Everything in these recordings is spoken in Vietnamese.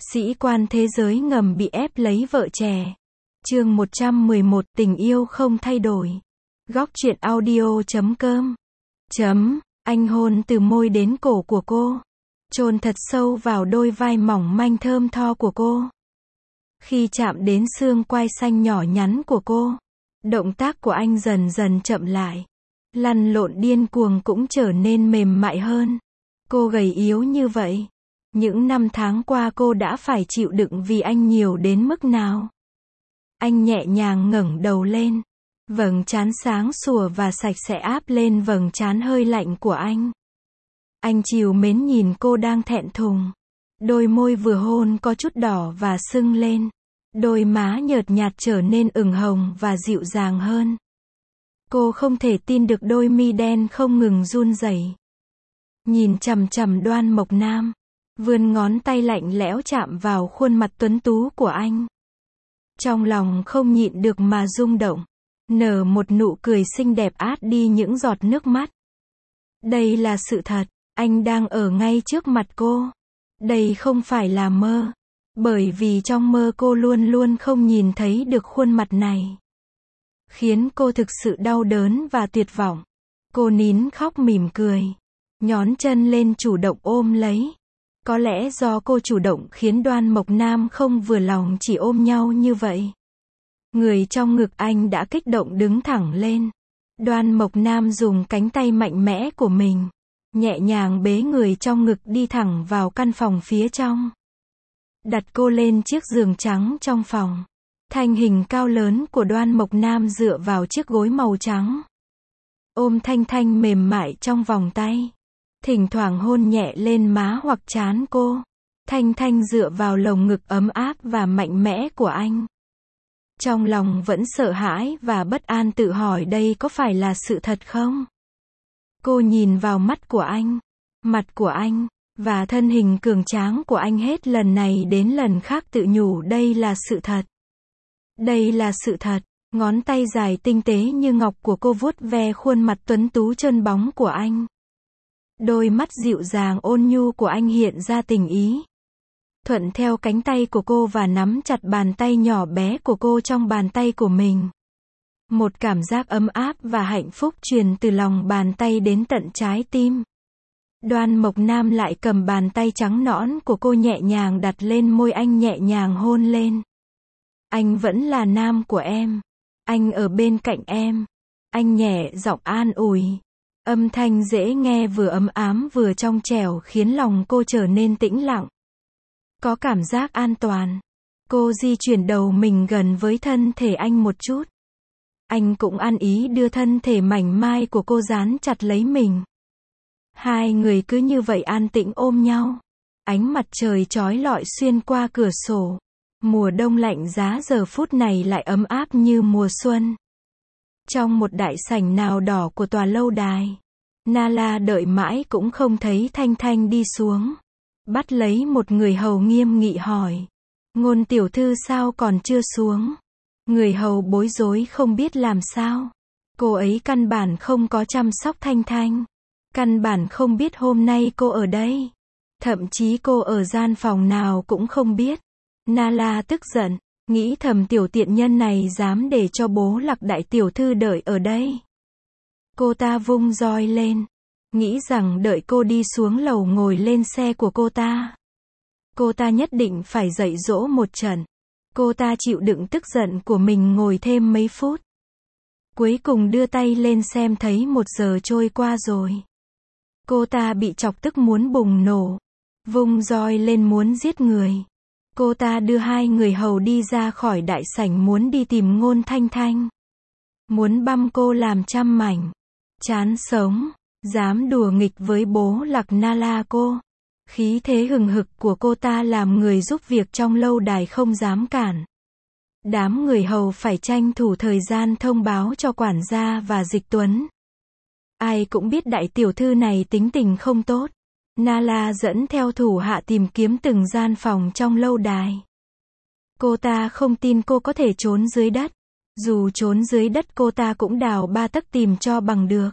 Sĩ quan thế giới ngầm bị ép lấy vợ trẻ. Chương 111, tình yêu không thay đổi. Góc truyện audio.com. Anh hôn từ môi đến cổ của cô, chôn thật sâu vào đôi vai mỏng manh thơm tho của cô. Khi chạm đến xương quai xanh nhỏ nhắn của cô, động tác của anh dần dần chậm lại. Lăn lộn điên cuồng cũng trở nên mềm mại hơn. Cô gầy yếu như vậy. Những năm tháng qua cô đã phải chịu đựng vì anh nhiều đến mức nào. Anh nhẹ nhàng ngẩng đầu lên. Vầng trán sáng sủa và sạch sẽ áp lên vầng trán hơi lạnh của anh. Anh trìu mến nhìn cô đang thẹn thùng. Đôi môi vừa hôn có chút đỏ và sưng lên. Đôi má nhợt nhạt trở nên ửng hồng và dịu dàng hơn. Cô không thể tin được đôi mi đen không ngừng run rẩy. Nhìn chằm chằm Đoan Mộc Nam, vươn ngón tay lạnh lẽo chạm vào khuôn mặt tuấn tú của anh. Trong lòng không nhịn được mà rung động, nở một nụ cười xinh đẹp át đi những giọt nước mắt. Đây là sự thật, anh đang ở ngay trước mặt cô. Đây không phải là mơ, bởi vì trong mơ cô luôn luôn không nhìn thấy được khuôn mặt này. Khiến cô thực sự đau đớn và tuyệt vọng. Cô nín khóc mỉm cười, nhón chân lên chủ động ôm lấy. Có lẽ do cô chủ động khiến Đoan Mộc Nam không vừa lòng chỉ ôm nhau như vậy. Người trong ngực anh đã kích động đứng thẳng lên. Đoan Mộc Nam dùng cánh tay mạnh mẽ của mình, nhẹ nhàng bế người trong ngực đi thẳng vào căn phòng phía trong. Đặt cô lên chiếc giường trắng trong phòng. Thân hình cao lớn của Đoan Mộc Nam dựa vào chiếc gối màu trắng. Ôm Thanh Thanh mềm mại trong vòng tay. Thỉnh thoảng hôn nhẹ lên má hoặc trán cô. Thanh Thanh dựa vào lồng ngực ấm áp và mạnh mẽ của anh. Trong lòng vẫn sợ hãi và bất an tự hỏi đây có phải là sự thật không? Cô nhìn vào mắt của anh, mặt của anh, và thân hình cường tráng của anh hết lần này đến lần khác tự nhủ đây là sự thật. Đây là sự thật. Ngón tay dài tinh tế như ngọc của cô vuốt ve khuôn mặt tuấn tú trơn bóng của anh. Đôi mắt dịu dàng ôn nhu của anh hiện ra tình ý. Thuận theo cánh tay của cô và nắm chặt bàn tay nhỏ bé của cô trong bàn tay của mình. Một cảm giác ấm áp và hạnh phúc truyền từ lòng bàn tay đến tận trái tim. Đoan Mộc Nam lại cầm bàn tay trắng nõn của cô nhẹ nhàng đặt lên môi anh, nhẹ nhàng hôn lên. Anh vẫn là nam của em. Anh ở bên cạnh em. Anh nhẹ giọng an ủi. Âm thanh dễ nghe vừa ấm ám vừa trong trẻo khiến lòng cô trở nên tĩnh lặng. Có cảm giác an toàn. Cô di chuyển đầu mình gần với thân thể anh một chút. Anh cũng ăn ý đưa thân thể mảnh mai của cô dán chặt lấy mình. Hai người cứ như vậy an tĩnh ôm nhau. Ánh mặt trời chói lọi xuyên qua cửa sổ. Mùa đông lạnh giá giờ phút này lại ấm áp như mùa xuân. Trong một đại sảnh nào đỏ của tòa lâu đài, Nala đợi mãi cũng không thấy Thanh Thanh đi xuống. Bắt lấy một người hầu nghiêm nghị hỏi. Ngôn tiểu thư sao còn chưa xuống? Người hầu bối rối không biết làm sao. Cô ấy căn bản không có chăm sóc Thanh Thanh. Căn bản không biết hôm nay cô ở đây. Thậm chí cô ở gian phòng nào cũng không biết. Nala tức giận, nghĩ thầm tiểu tiện nhân này dám để cho bố Lạc đại tiểu thư đợi ở đây. Cô ta vung roi lên, nghĩ rằng đợi cô đi xuống lầu ngồi lên xe của cô ta. Cô ta nhất định phải dạy dỗ một trận. Cô ta chịu đựng tức giận của mình ngồi thêm mấy phút. Cuối cùng đưa tay lên xem thấy 1 giờ trôi qua rồi. Cô ta bị chọc tức muốn bùng nổ. Vung roi lên muốn giết người. Cô ta đưa hai người hầu đi ra khỏi đại sảnh muốn đi tìm Ngôn Thanh Thanh. Muốn băm cô làm trăm mảnh. Chán sống. Dám đùa nghịch với bố Lạc Nala cô. Khí thế hừng hực của cô ta làm người giúp việc trong lâu đài không dám cản. Đám người hầu phải tranh thủ thời gian thông báo cho quản gia và Dịch Tuấn. Ai cũng biết đại tiểu thư này tính tình không tốt. Nala dẫn theo thủ hạ tìm kiếm từng gian phòng trong lâu đài. Cô ta không tin cô có thể trốn dưới đất. Dù trốn dưới đất cô ta cũng đào 3 tấc tìm cho bằng được.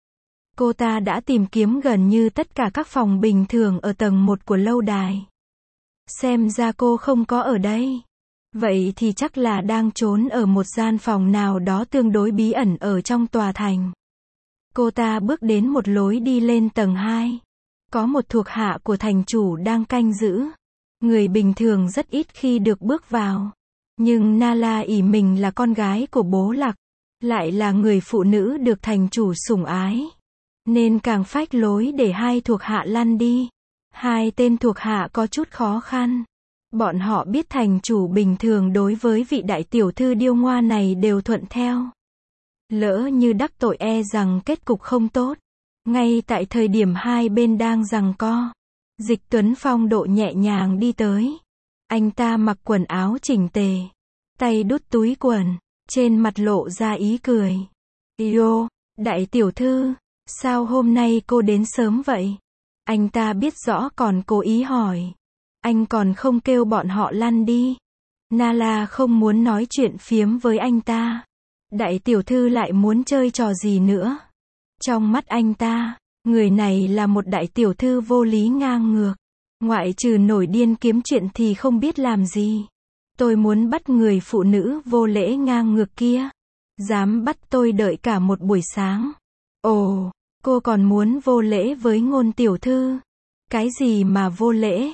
Cô ta đã tìm kiếm gần như tất cả các phòng bình thường ở tầng 1 của lâu đài. Xem ra cô không có ở đây. Vậy thì chắc là đang trốn ở một gian phòng nào đó tương đối bí ẩn ở trong tòa thành. Cô ta bước đến một lối đi lên tầng 2. Có một thuộc hạ của thành chủ đang canh giữ. Người bình thường rất ít khi được bước vào. Nhưng Nala ỷ mình là con gái của bố Lạc, lại là người phụ nữ được thành chủ sủng ái, nên càng phách lối để hai thuộc hạ lăn đi. Hai tên thuộc hạ có chút khó khăn. Bọn họ biết thành chủ bình thường đối với vị đại tiểu thư điêu ngoa này đều thuận theo. Lỡ như đắc tội e rằng kết cục không tốt. Ngay tại thời điểm hai bên đang giằng co, Dịch Tuấn phong độ nhẹ nhàng đi tới. Anh ta mặc quần áo chỉnh tề, tay đút túi quần, trên mặt lộ ra ý cười. Yo, đại tiểu thư, sao hôm nay cô đến sớm vậy? Anh ta biết rõ còn cố ý hỏi. Anh còn không kêu bọn họ lăn đi. Nala không muốn nói chuyện phiếm với anh ta. Đại tiểu thư lại muốn chơi trò gì nữa? Trong mắt anh ta, người này là một đại tiểu thư vô lý ngang ngược. Ngoại trừ nổi điên kiếm chuyện thì không biết làm gì. Tôi muốn bắt người phụ nữ vô lễ ngang ngược kia. Dám bắt tôi đợi cả một buổi sáng. Ồ, cô còn muốn vô lễ với Ngôn tiểu thư? Cái gì mà vô lễ?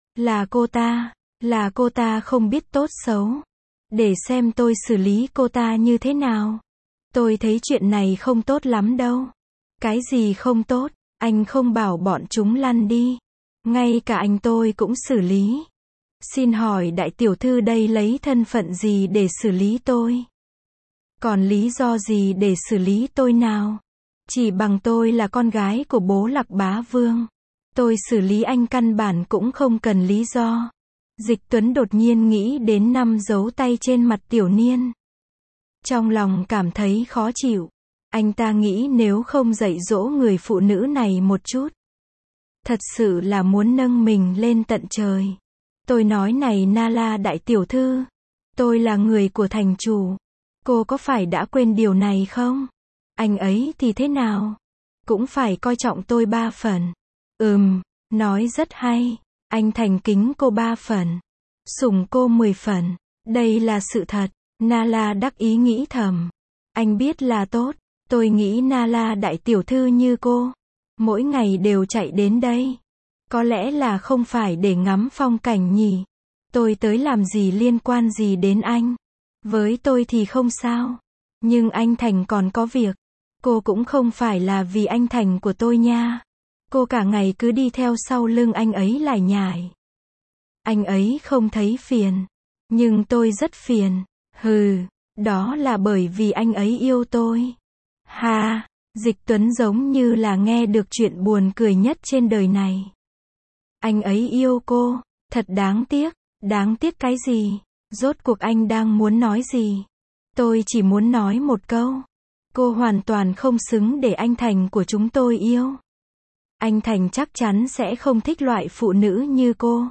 Là cô ta không biết tốt xấu. Để xem tôi xử lý cô ta như thế nào. Tôi thấy chuyện này không tốt lắm đâu. Cái gì không tốt? Anh không bảo bọn chúng lăn đi. Ngay cả anh tôi cũng xử lý. Xin hỏi đại tiểu thư đây lấy thân phận gì để xử lý tôi? Còn lý do gì để xử lý tôi nào? Chỉ bằng tôi là con gái của bố Lạc bá vương. Tôi xử lý anh căn bản cũng không cần lý do. Dịch Tuấn đột nhiên nghĩ đến 5 dấu tay trên mặt Tiểu Niên. Trong lòng cảm thấy khó chịu. Anh ta nghĩ nếu không dạy dỗ người phụ nữ này một chút, thật sự là muốn nâng mình lên tận trời. Tôi nói này Nala đại tiểu thư, tôi là người của thành chủ. Cô có phải đã quên điều này không? Anh ấy thì thế nào? Cũng phải coi trọng tôi 3 phần. Nói rất hay. Anh thành kính cô 3 phần. Sủng cô 10 phần. Đây là sự thật. Nala đắc ý nghĩ thầm. Anh biết là tốt. Tôi nghĩ Nala đại tiểu thư như cô, mỗi ngày đều chạy đến đây. Có lẽ là không phải để ngắm phong cảnh nhỉ? Tôi tới làm gì liên quan gì đến anh? Với tôi thì không sao. Nhưng anh Thành còn có việc. Cô cũng không phải là vì anh Thành của tôi nha. Cô cả ngày cứ đi theo sau lưng anh ấy lải nhải. Anh ấy không thấy phiền. Nhưng tôi rất phiền. Đó là bởi vì anh ấy yêu tôi. Ha, Dịch Tuấn giống như là nghe được chuyện buồn cười nhất trên đời này. Anh ấy yêu cô, thật đáng tiếc. Đáng tiếc cái gì? Rốt cuộc anh đang muốn nói gì? Tôi chỉ muốn nói một câu. Cô hoàn toàn không xứng để anh Thành của chúng tôi yêu. Anh Thành chắc chắn sẽ không thích loại phụ nữ như cô.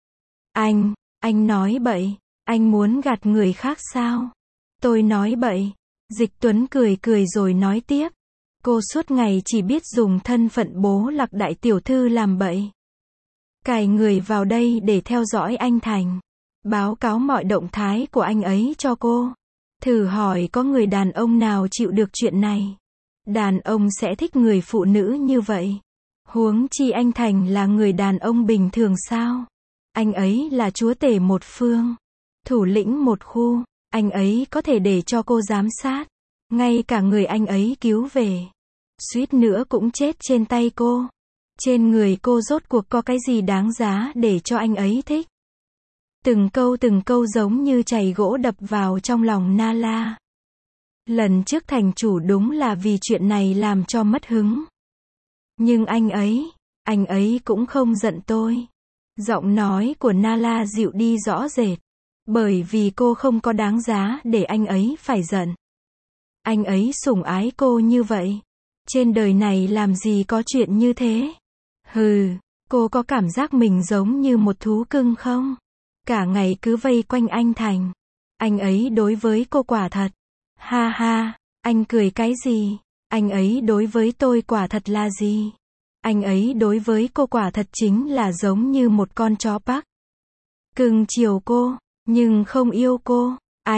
Anh nói bậy. Anh muốn gạt người khác sao? Tôi nói bậy. Dịch Tuấn cười cười rồi nói tiếp. Cô suốt ngày chỉ biết dùng thân phận bố Lạc đại tiểu thư làm bậy. Cài người vào đây để theo dõi anh Thành. Báo cáo mọi động thái của anh ấy cho cô. Thử hỏi có người đàn ông nào chịu được chuyện này? Đàn ông sẽ thích người phụ nữ như vậy. Huống chi anh Thành là người đàn ông bình thường sao? Anh ấy là chúa tể một phương, thủ lĩnh một khu. Anh ấy có thể để cho cô giám sát. Ngay cả người anh ấy cứu về, suýt nữa cũng chết trên tay cô. Trên người cô rốt cuộc có cái gì đáng giá để cho anh ấy thích? Từng câu giống như chày gỗ đập vào trong lòng Nala. Lần trước thành chủ đúng là vì chuyện này làm cho mất hứng. Nhưng anh ấy cũng không giận tôi. Giọng nói của Nala dịu đi rõ rệt. Bởi vì cô không có đáng giá để anh ấy phải giận. Anh ấy sủng ái cô như vậy. Trên đời này làm gì có chuyện như thế? Cô có cảm giác mình giống như một thú cưng không? Cả ngày cứ vây quanh anh Thành. Anh ấy đối với cô quả thật. Ha ha, anh cười cái gì? Anh ấy đối với tôi quả thật là gì? Anh ấy đối với cô quả thật chính là giống như một con chó Park. cưng chiều cô, nhưng không yêu cô.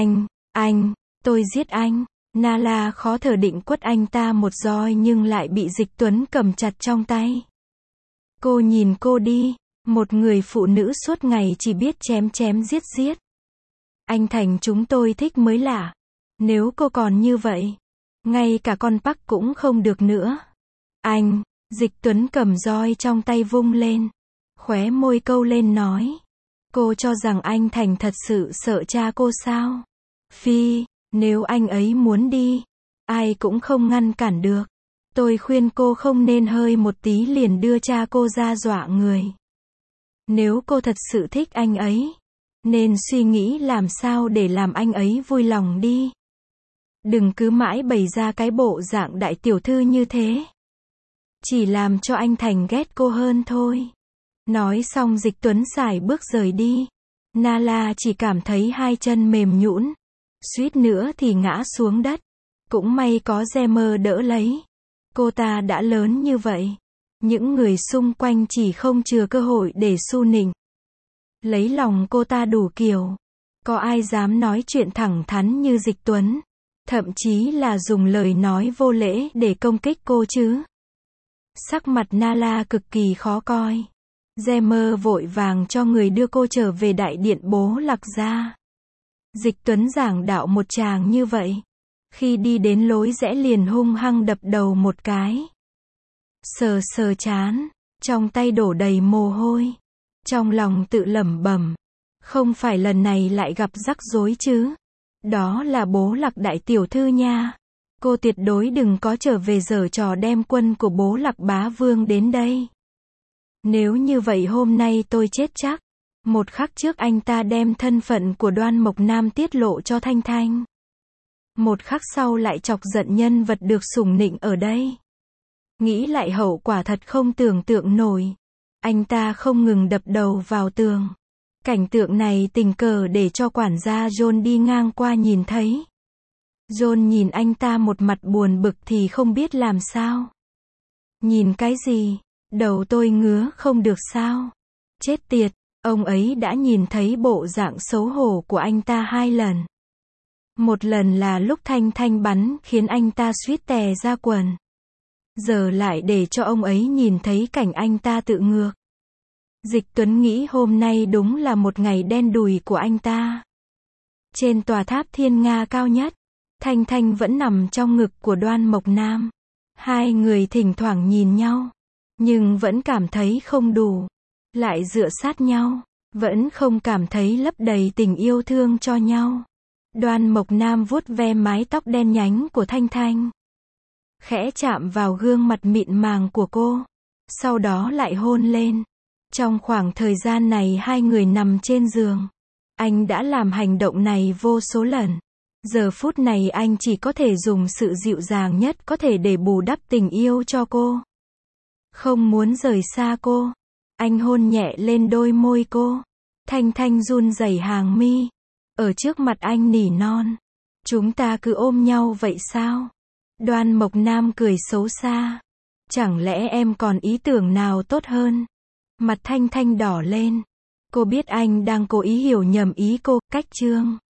Anh, tôi giết anh. Nala khó thở định quất anh ta một roi nhưng lại bị Dịch Tuấn cầm chặt trong tay. Cô nhìn cô đi, một người phụ nữ suốt ngày chỉ biết chém chém giết giết. Anh Thành chúng tôi thích mới lạ. Nếu cô còn như vậy, ngay cả con Park cũng không được nữa. Anh, Dịch Tuấn cầm roi trong tay vung lên. Khóe môi câu lên nói. Cô cho rằng anh Thành thật sự sợ cha cô sao? Phi, nếu anh ấy muốn đi, ai cũng không ngăn cản được. Tôi khuyên cô không nên hơi một tí liền đưa cha cô ra dọa người. Nếu cô thật sự thích anh ấy, nên suy nghĩ làm sao để làm anh ấy vui lòng đi. Đừng cứ mãi bày ra cái bộ dạng đại tiểu thư như thế. Chỉ làm cho anh Thành ghét cô hơn thôi. Nói xong Dịch Tuấn sải bước rời đi. Nala chỉ cảm thấy hai chân mềm nhũn, suýt nữa thì ngã xuống đất. Cũng may có Gemmer đỡ lấy. Cô ta đã lớn như vậy. Những người xung quanh chỉ không chừa cơ hội để su nịnh. Lấy lòng cô ta đủ kiểu. Có ai dám nói chuyện thẳng thắn như Dịch Tuấn. Thậm chí là dùng lời nói vô lễ để công kích cô chứ. Sắc mặt Nala cực kỳ khó coi. Gemmer vội vàng cho người đưa cô trở về đại điện Bố Lạc gia. Dịch Tuấn giảng đạo một tràng như vậy. Khi đi đến lối rẽ liền hung hăng đập đầu một cái. Sờ sờ trán, trong tay đổ đầy mồ hôi. Trong lòng tự lẩm bẩm, không phải lần này lại gặp rắc rối chứ. Đó là Bố Lạc đại tiểu thư nha. Cô tuyệt đối đừng có trở về giở trò đem quân của Bố Lạc bá vương đến đây. Nếu như vậy hôm nay tôi chết chắc. Một khắc trước anh ta đem thân phận của Đoan Mộc Nam tiết lộ cho Thanh Thanh. Một khắc sau lại chọc giận nhân vật được sủng nịnh ở đây. Nghĩ lại hậu quả thật không tưởng tượng nổi. Anh ta không ngừng đập đầu vào tường. Cảnh tượng này tình cờ để cho quản gia John đi ngang qua nhìn thấy. John nhìn anh ta một mặt buồn bực thì không biết làm sao. Nhìn cái gì? Đầu tôi ngứa không được sao? Chết tiệt, ông ấy đã nhìn thấy bộ dạng xấu hổ của anh ta 2 lần. Một lần là lúc Thanh Thanh bắn khiến anh ta suýt tè ra quần. Giờ lại để cho ông ấy nhìn thấy cảnh anh ta tự ngược. Dịch Tuấn nghĩ hôm nay đúng là một ngày đen đủi của anh ta. Trên tòa tháp thiên nga cao nhất, Thanh Thanh vẫn nằm trong ngực của Đoan Mộc Nam. Hai người thỉnh thoảng nhìn nhau, nhưng vẫn cảm thấy không đủ. Lại dựa sát nhau, vẫn không cảm thấy lấp đầy tình yêu thương cho nhau. Đoan Mộc Nam vuốt ve mái tóc đen nhánh của Thanh Thanh. Khẽ chạm vào gương mặt mịn màng của cô. Sau đó lại hôn lên. Trong khoảng thời gian này hai người nằm trên giường. Anh đã làm hành động này vô số lần. Giờ phút này anh chỉ có thể dùng sự dịu dàng nhất có thể để bù đắp tình yêu cho cô. Không muốn rời xa cô. Anh hôn nhẹ lên đôi môi cô. Thanh Thanh run rẩy hàng mi. Ở trước mặt anh nỉ non. Chúng ta cứ ôm nhau vậy sao? Đoan Mộc Nam cười xấu xa. Chẳng lẽ em còn ý tưởng nào tốt hơn? Mặt Thanh Thanh đỏ lên. Cô biết anh đang cố ý hiểu nhầm ý cô, cách chương.